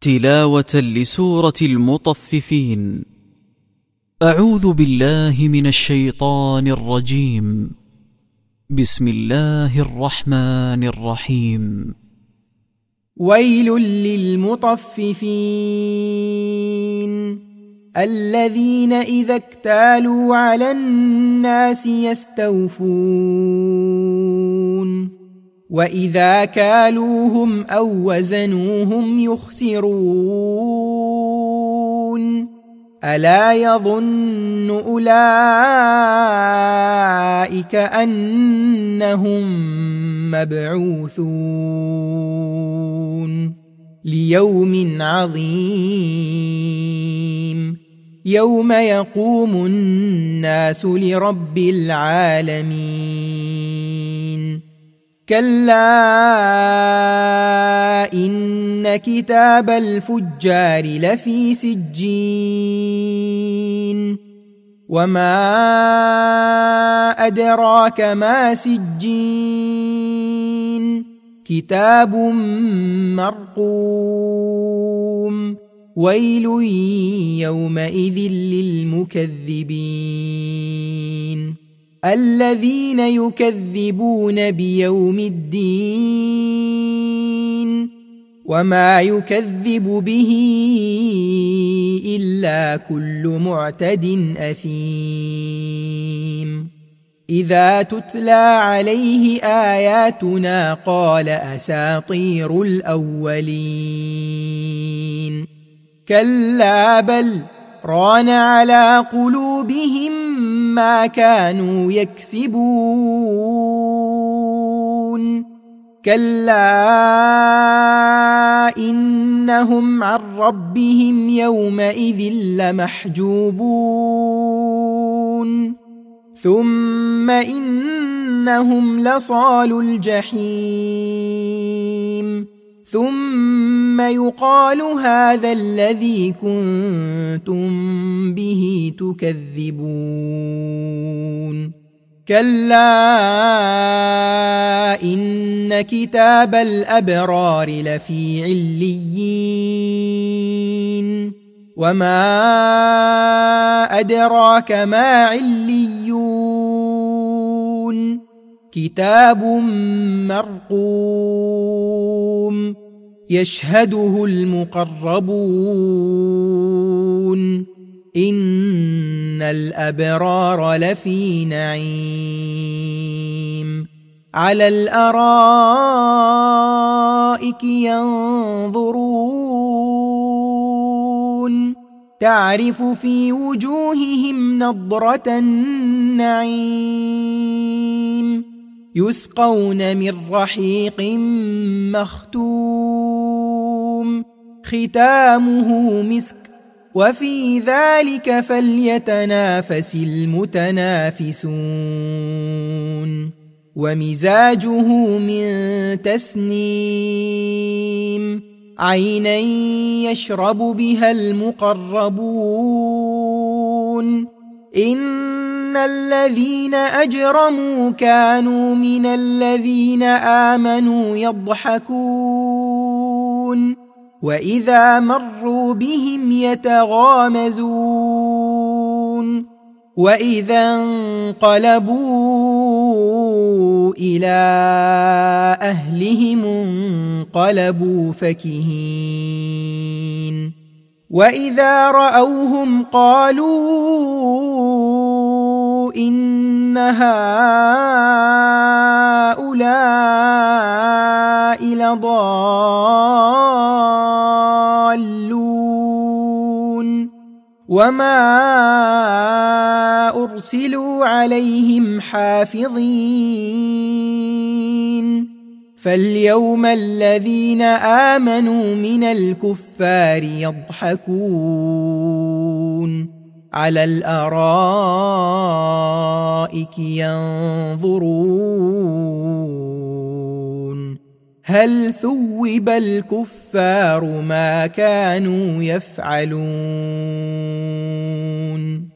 تلاوة لسورة المطففين. أعوذ بالله من الشيطان الرجيم. بسم الله الرحمن الرحيم. ويل للمطففين الذين إذا اكتالوا على الناس يستوفون وإذا كالوهم أو وزنوهم يخسرون ألا يظن أولئك أنهم مبعوثون ليوم عظيم يوم يقوم الناس لرب العالمين. كلا إن كتاب الفجار لفي سجين وما أدراك ما سجين كتاب مرقوم ويل يومئذ للمكذبين الذين يكذبون بيوم الدين وما يكذب به إلا كل معتد أثيم. إذا تتلى عليه آياتنا قال أساطير الأولين كلا بل ران على قلوبهم ما كانوا يكسبون كلا إنهم عن ربهم يومئذ لمحجوبون ثم إنهم لصالو الجحيم ثم يقال هذا الذي كنتم به تكذبون كلا إن كتاب الأبرار لفي عليين وما أدراك ما عليون كتاب مرقوم يشهده المقربون إن الأبرار لفي نعيم على الأرائك ينظرون تعرف في وجوههم نضرة النعيم يسقون من رحيق مختوم ختامه مسك وفي ذلك فليتنافس المتنافسون ومزاجه من تسنيم عينا يشرب بها المقربون إن الذين أجرموا كانوا من الذين آمنوا يضحكون وإذا مروا بهم يتغامزون وإذا انقلبوا إلى أهلهم انقلبوا فكهين وإذا رأوهم قالوا إن هؤلاء لضالون وما أرسلوا عليهم حافظين فاليوم الذين آمنوا من الكفار يضحكون على الأرائك ينظرون هل ثوب الكفار ما كانوا يفعلون